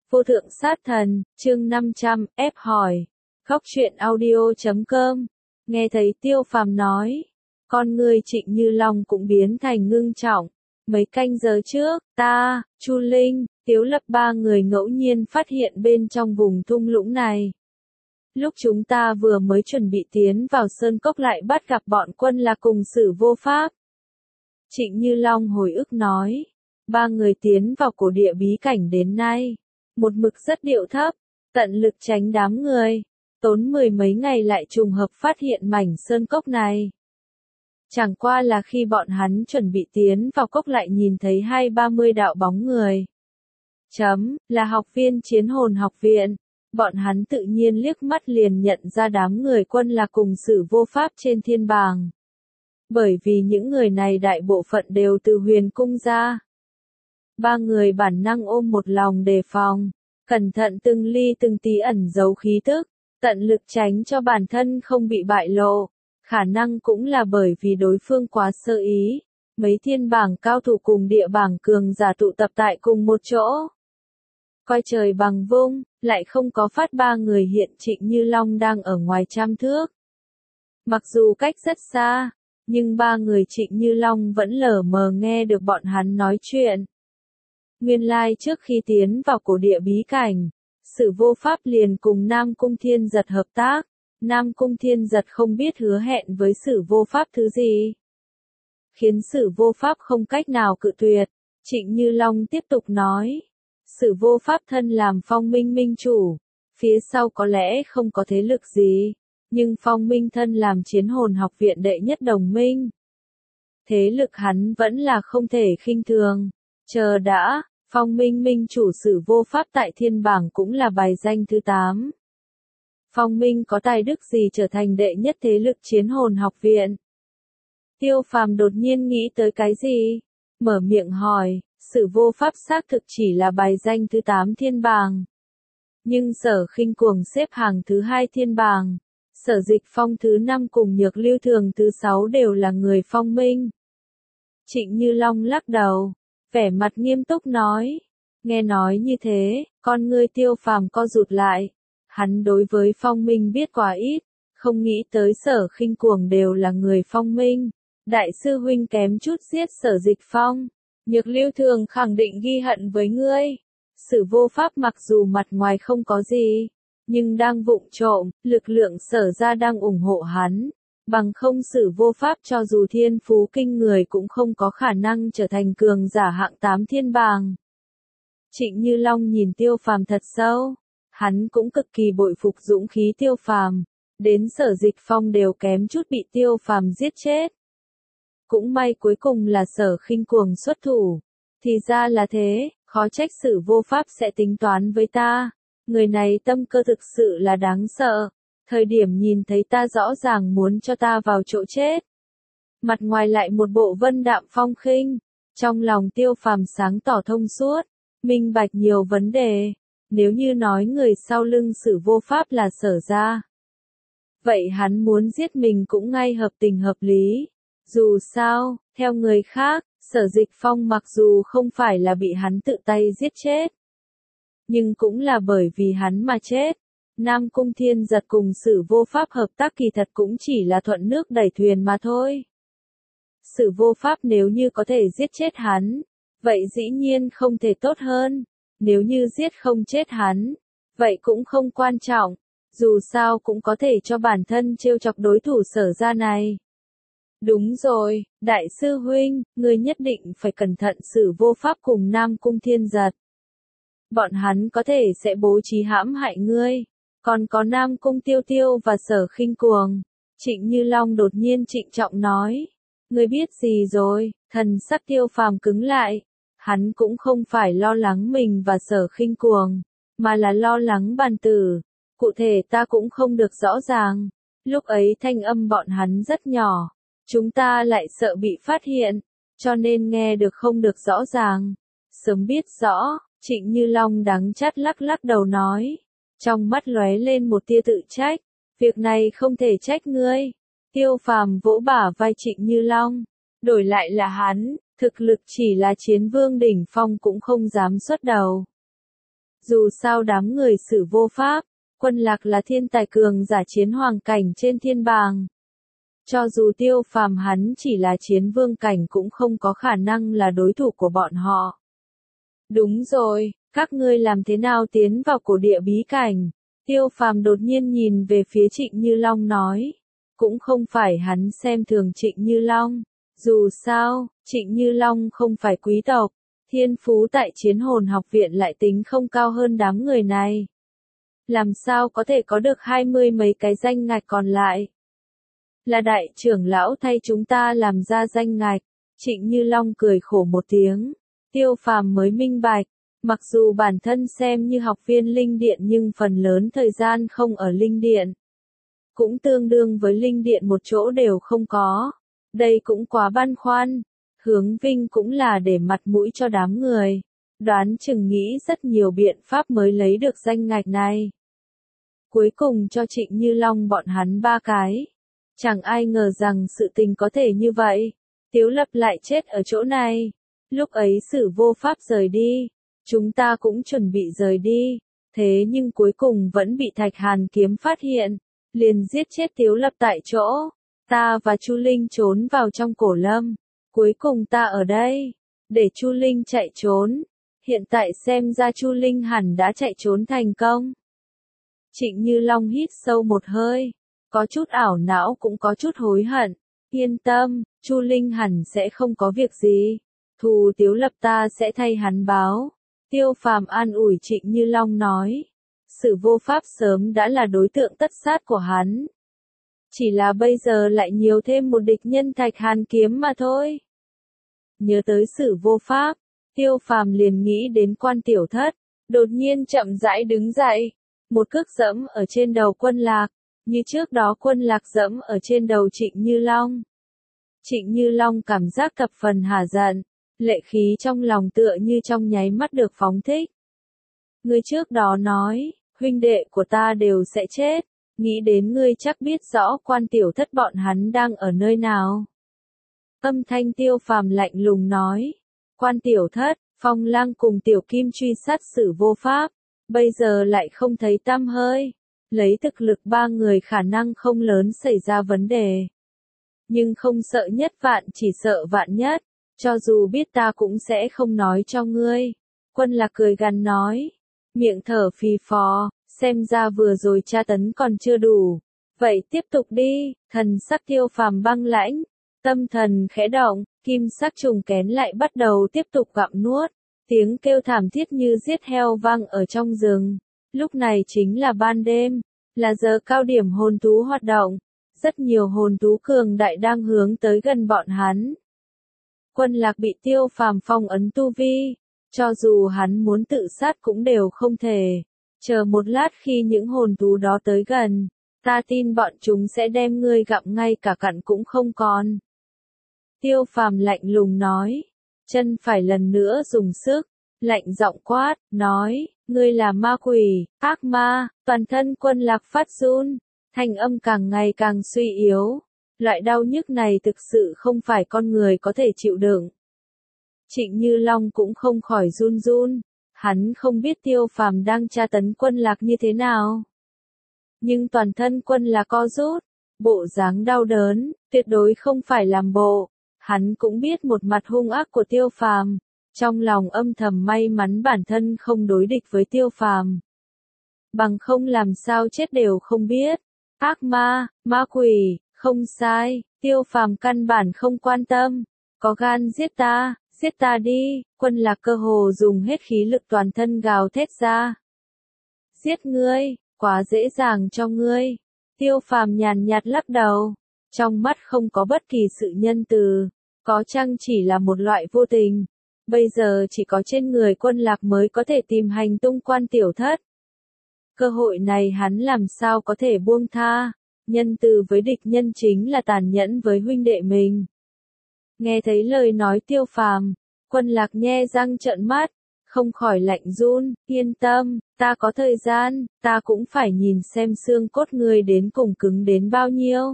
Vô thượng sát thần, chương 500, ép hỏi. Khóc chuyện audio.com. Nghe thấy Tiêu Phàm nói, con người Trịnh Như Long cũng biến thành ngưng trọng. Mấy canh giờ trước, ta, Chu Linh, Tiếu Lập ba người ngẫu nhiên phát hiện bên trong vùng thung lũng này. Lúc chúng ta vừa mới chuẩn bị tiến vào sơn cốc lại bắt gặp bọn quân là cùng Sử Vô Pháp. Trịnh Như Long hồi ức nói, ba người tiến vào cổ địa bí cảnh đến nay, một mực rất điệu thấp, tận lực tránh đám người, tốn mười mấy ngày lại trùng hợp phát hiện mảnh sơn cốc này. Chẳng qua là khi bọn hắn chuẩn bị tiến vào cốc lại nhìn thấy 20-30 đạo bóng người. Là học viên Chiến Hồn học viện, bọn hắn tự nhiên liếc mắt liền nhận ra đám người quân là cùng Sử Vô Pháp trên thiên bảng. Bởi vì những người này đại bộ phận đều từ Huyền Cung ra. Ba người bản năng ôm một lòng đề phòng, cẩn thận từng ly từng tí ẩn giấu khí tức, tận lực tránh cho bản thân không bị bại lộ. Khả năng cũng là bởi vì đối phương quá sơ ý, mấy thiên bảng cao thủ cùng địa bảng cường giả tụ tập tại cùng một chỗ. Coi trời bằng vung, lại không có phát ba người hiện Trịnh Như Long đang ở ngoài trăm thước. Mặc dù cách rất xa, nhưng ba người Trịnh Như Long vẫn lờ mờ nghe được bọn hắn nói chuyện. Nguyên lai trước khi tiến vào cổ địa bí cảnh, Sử Vô Pháp liền cùng Nam Cung Thiên Giật hợp tác. Nam Cung Thiên Giật không biết hứa hẹn với Sử Vô Pháp thứ gì, khiến Sử Vô Pháp không cách nào cự tuyệt. Trịnh Như Long tiếp tục nói, Sử Vô Pháp thân làm Phong Minh minh chủ, phía sau có lẽ không có thế lực gì, nhưng Phong Minh thân làm Chiến Hồn học viện đệ nhất đồng minh. Thế lực hắn vẫn là không thể khinh thường. Chờ đã, Phong Minh minh chủ Sử Vô Pháp tại thiên bảng cũng là bài danh thứ 8. Phong Minh có tài đức gì trở thành đệ nhất thế lực Chiến Hồn học viện? Tiêu Phàm đột nhiên nghĩ tới cái gì? Mở miệng hỏi, Sử Vô Pháp xác thực chỉ là bài danh thứ 8 thiên bảng. Nhưng Sở Khinh Cuồng xếp hàng thứ 2 thiên bảng. Sở Dịch Phong thứ 5 cùng Nhược Lưu Thường thứ 6 đều là người Phong Minh. Trịnh Như Long lắc đầu, vẻ mặt nghiêm túc nói. Nghe nói như thế, con ngươi Tiêu Phàm co rụt lại. Hắn đối với Phong Minh biết quá ít, không nghĩ tới Sở Khinh Cuồng đều là người Phong Minh. Đại sư huynh kém chút giết Sở Dịch Phong. Nhược Lưu Thường khẳng định ghi hận với ngươi. Sử Vô Pháp mặc dù mặt ngoài không có gì, nhưng đang vụng trộm, lực lượng Sở ra đang ủng hộ hắn. Bằng không Sử Vô Pháp cho dù thiên phú kinh người cũng không có khả năng trở thành cường giả hạng 8 thiên bảng. Trịnh Như Long nhìn Tiêu Phàm thật sâu. Hắn cũng cực kỳ bội phục dũng khí Tiêu Phàm, đến Sở Dịch Phong đều kém chút bị Tiêu Phàm giết chết. Cũng may cuối cùng là Sở Khinh Cuồng xuất thủ. Thì ra là thế, khó trách Sử Vô Pháp sẽ tính toán với ta. Người này tâm cơ thực sự là đáng sợ. Thời điểm nhìn thấy ta rõ ràng muốn cho ta vào chỗ chết. Mặt ngoài lại một bộ vân đạm phong khinh. Trong lòng Tiêu Phàm sáng tỏ thông suốt, minh bạch nhiều vấn đề. Nếu như nói người sau lưng Sử Vô Pháp là Sở ra, vậy hắn muốn giết mình cũng ngay hợp tình hợp lý. Dù sao, theo người khác, Sở Dịch Phong mặc dù không phải là bị hắn tự tay giết chết, nhưng cũng là bởi vì hắn mà chết. Nam Cung Thiên Giật cùng Sử Vô Pháp hợp tác kỳ thật cũng chỉ là thuận nước đẩy thuyền mà thôi. Sử Vô Pháp nếu như có thể giết chết hắn, vậy dĩ nhiên không thể tốt hơn. Nếu như giết không chết hắn, vậy cũng không quan trọng, dù sao cũng có thể cho bản thân trêu chọc đối thủ Sở ra này. Đúng rồi, đại sư huynh, ngươi nhất định phải cẩn thận Sử Vô Pháp cùng Nam Cung Thiên Giật. Bọn hắn có thể sẽ bố trí hãm hại ngươi, còn có Nam Cung Tiêu Tiêu và Sở Khinh Cuồng. Trịnh Như Long đột nhiên trịnh trọng nói, ngươi biết gì rồi? Thần sắc Tiêu Phàm cứng lại. Hắn cũng không phải lo lắng mình và Sở Khinh Cuồng, mà là lo lắng Bàn Tử. Cụ thể ta cũng không được rõ ràng. Lúc ấy thanh âm bọn hắn rất nhỏ, chúng ta lại sợ bị phát hiện, cho nên nghe được không được rõ ràng. Sớm biết rõ, Trịnh Như Long đắng chát lắc lắc đầu nói, trong mắt lóe lên một tia tự trách. Việc này không thể trách ngươi. Tiêu Phàm vỗ bả vai Trịnh Như Long. Đổi lại là hắn, thực lực chỉ là chiến vương đỉnh phong cũng không dám xuất đầu. Dù sao đám người Sử Vô Pháp, Quân Lạc là thiên tài cường giả chiến hoàng cảnh trên thiên bảng. Cho dù Tiêu Phàm hắn chỉ là chiến vương cảnh cũng không có khả năng là đối thủ của bọn họ. Đúng rồi, các ngươi làm thế nào tiến vào cổ địa bí cảnh? Tiêu Phàm đột nhiên nhìn về phía Trịnh Như Long nói. Cũng không phải hắn xem thường Trịnh Như Long. Dù sao, Trịnh Như Long không phải quý tộc. Thiên phú tại Chiến Hồn học viện lại tính không cao hơn đám người này. Làm sao có thể có được 20 mấy cái danh ngạch còn lại? Là đại trưởng lão thay chúng ta làm ra danh ngạch. Trịnh Như Long cười khổ một tiếng. Tiêu Phàm mới minh bạch. Mặc dù bản thân xem như học viên Linh Điện nhưng phần lớn thời gian không ở Linh Điện. Cũng tương đương với Linh Điện một chỗ đều không có. Đây cũng quá băn khoăn. Hướng Vinh cũng là để mặt mũi cho đám người. Đoán chừng nghĩ rất nhiều biện pháp mới lấy được danh ngạch này. Cuối cùng cho Trịnh Như Long bọn hắn 3 cái. Chẳng ai ngờ rằng sự tình có thể như vậy. Tiếu Lập lại chết ở chỗ này. Lúc ấy Sử Vô Pháp rời đi. Chúng ta cũng chuẩn bị rời đi. Thế nhưng cuối cùng vẫn bị Thạch Hàn Kiếm phát hiện. Liền giết chết Tiếu Lập tại chỗ. Ta và Chu Linh trốn vào trong cổ lâm. Cuối cùng ta ở đây. Để Chu Linh chạy trốn. Hiện tại xem ra Chu Linh hẳn đã chạy trốn thành công. Trịnh Như Long hít sâu một hơi. Có chút ảo não cũng có chút hối hận. Yên tâm, Chu Linh hẳn sẽ không có việc gì. Thù Tiếu Lập ta sẽ thay hắn báo. Tiêu Phàm an ủi Trịnh Như Long nói. Sử Vô Pháp sớm đã là đối tượng tất sát của hắn. Chỉ là bây giờ lại nhiều thêm một địch nhân Thạch Hàn Kiếm mà thôi. Nhớ tới Sử Vô Pháp, Tiêu Phàm liền nghĩ đến Quan Tiểu Thất, đột nhiên chậm rãi đứng dậy, một cước giẫm ở trên đầu Quân Lạc, như trước đó Quân Lạc giẫm ở trên đầu Trịnh Như Long. Trịnh Như Long cảm giác thập phần hả giận, lệ khí trong lòng tựa như trong nháy mắt được phóng thích. Ngươi trước đó nói, huynh đệ của ta đều sẽ chết, nghĩ đến ngươi chắc biết rõ Quan Tiểu Thất bọn hắn đang ở nơi nào. Âm thanh Tiêu Phàm lạnh lùng nói, Quan Tiểu Thất, Phong Lang cùng Tiểu Kim truy sát Sử Vô Pháp, bây giờ lại không thấy tăm hơi. Lấy thực lực 3 người khả năng không lớn xảy ra vấn đề. Nhưng không sợ nhất vạn chỉ sợ vạn nhất, cho dù biết ta cũng sẽ không nói cho ngươi. Quân Lạc cười gằn nói, miệng thở phì phò, xem ra vừa rồi tra tấn còn chưa đủ. Vậy tiếp tục đi, thần sắc Tiêu Phàm băng lãnh, tâm thần khẽ động, kim sắc trùng kén lại bắt đầu tiếp tục gặm nuốt. Tiếng kêu thảm thiết như giết heo vang ở trong rừng. Lúc này chính là ban đêm, là giờ cao điểm hồn thú hoạt động. Rất nhiều hồn thú cường đại đang hướng tới gần bọn hắn. Quân Lạc bị Tiêu Phàm phong ấn tu vi, cho dù hắn muốn tự sát cũng đều không thể. Chờ một lát khi những hồn thú đó tới gần, ta tin bọn chúng sẽ đem ngươi gặm ngay cả cặn cũng không còn. Tiêu Phàm lạnh lùng nói, chân phải lần nữa dùng sức, lạnh giọng quát, nói, ngươi là ma quỷ, ác ma. Toàn thân Quân Lạc phát run, thanh âm càng ngày càng suy yếu. Loại đau nhức này thực sự không phải con người có thể chịu đựng. Trịnh Như Long cũng không khỏi run run, hắn không biết Tiêu Phàm đang tra tấn Quân Lạc như thế nào. Nhưng toàn thân Quân Lạc co rút, bộ dáng đau đớn, tuyệt đối không phải làm bộ. Hắn cũng biết một mặt hung ác của Tiêu Phàm, trong lòng âm thầm may mắn bản thân không đối địch với Tiêu Phàm. Bằng không làm sao chết đều không biết. Ác ma, ma quỷ, không sai, Tiêu Phàm căn bản không quan tâm. Có gan giết ta đi. Quân Lạc cơ hồ dùng hết khí lực toàn thân gào thét ra. Giết ngươi, quá dễ dàng cho ngươi. Tiêu Phàm nhàn nhạt lắc đầu, trong mắt không có bất kỳ sự nhân từ, có chăng chỉ là một loại vô tình. Bây giờ chỉ có trên người Quân Lạc mới có thể tìm hành tung Quan Tiểu Thất. Cơ hội này hắn làm sao có thể buông tha, nhân từ với địch nhân chính là tàn nhẫn với huynh đệ mình. Nghe thấy lời nói Tiêu Phàm, Quân Lạc nhe răng trợn mắt, không khỏi lạnh run, yên tâm, ta có thời gian, ta cũng phải nhìn xem xương cốt người đến cùng cứng đến bao nhiêu.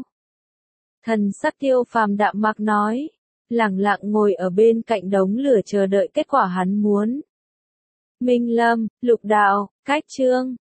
Thần sắc Tiêu Phàm đạm mạc nói, lẳng lặng ngồi ở bên cạnh đống lửa chờ đợi kết quả hắn muốn. Minh Lâm, Lục Đạo, Cách Chương.